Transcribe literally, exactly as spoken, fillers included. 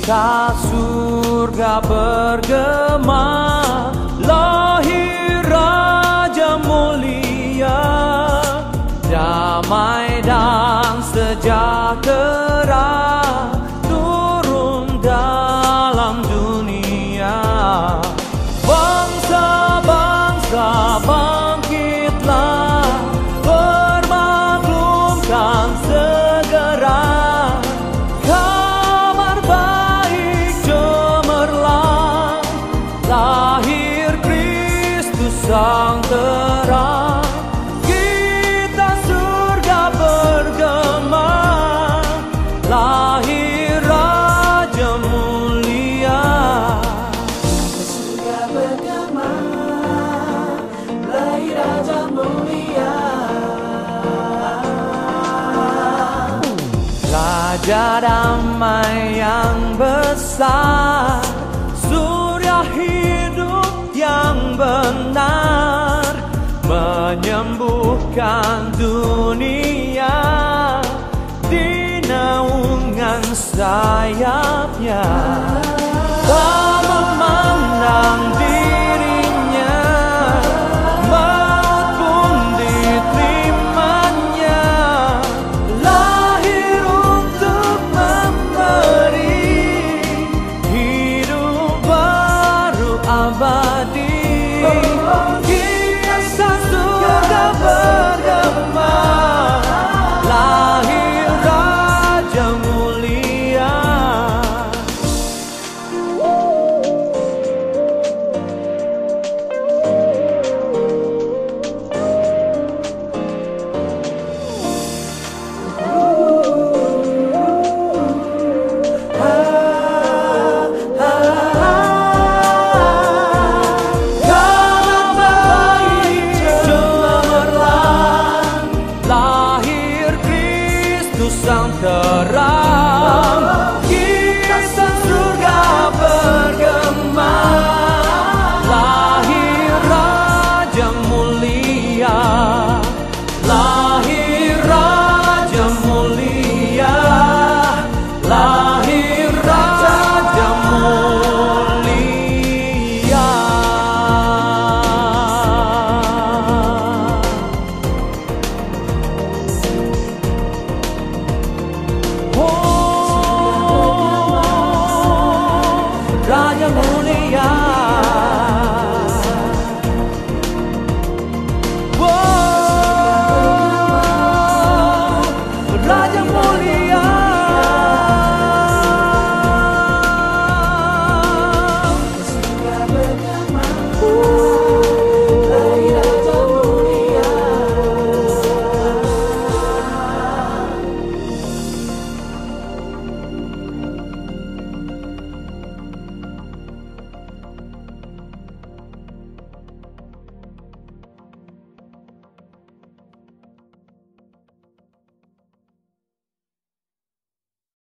Cinta surga bergema, lahir Raja mulia, damai dan sejahtera turun dalam dunia. Bangsa-bangsa bangkitlah, bermaklumkan segera. Kabar baik cemerlang, lahir Kristus Sang Terang. Kita surga bergema, lahir Raja mulia. Surga bergema, lahir Raja mulia. Raja damai yang besar, surya hidup yang benar, menyembuhkan dunia di naungan sayap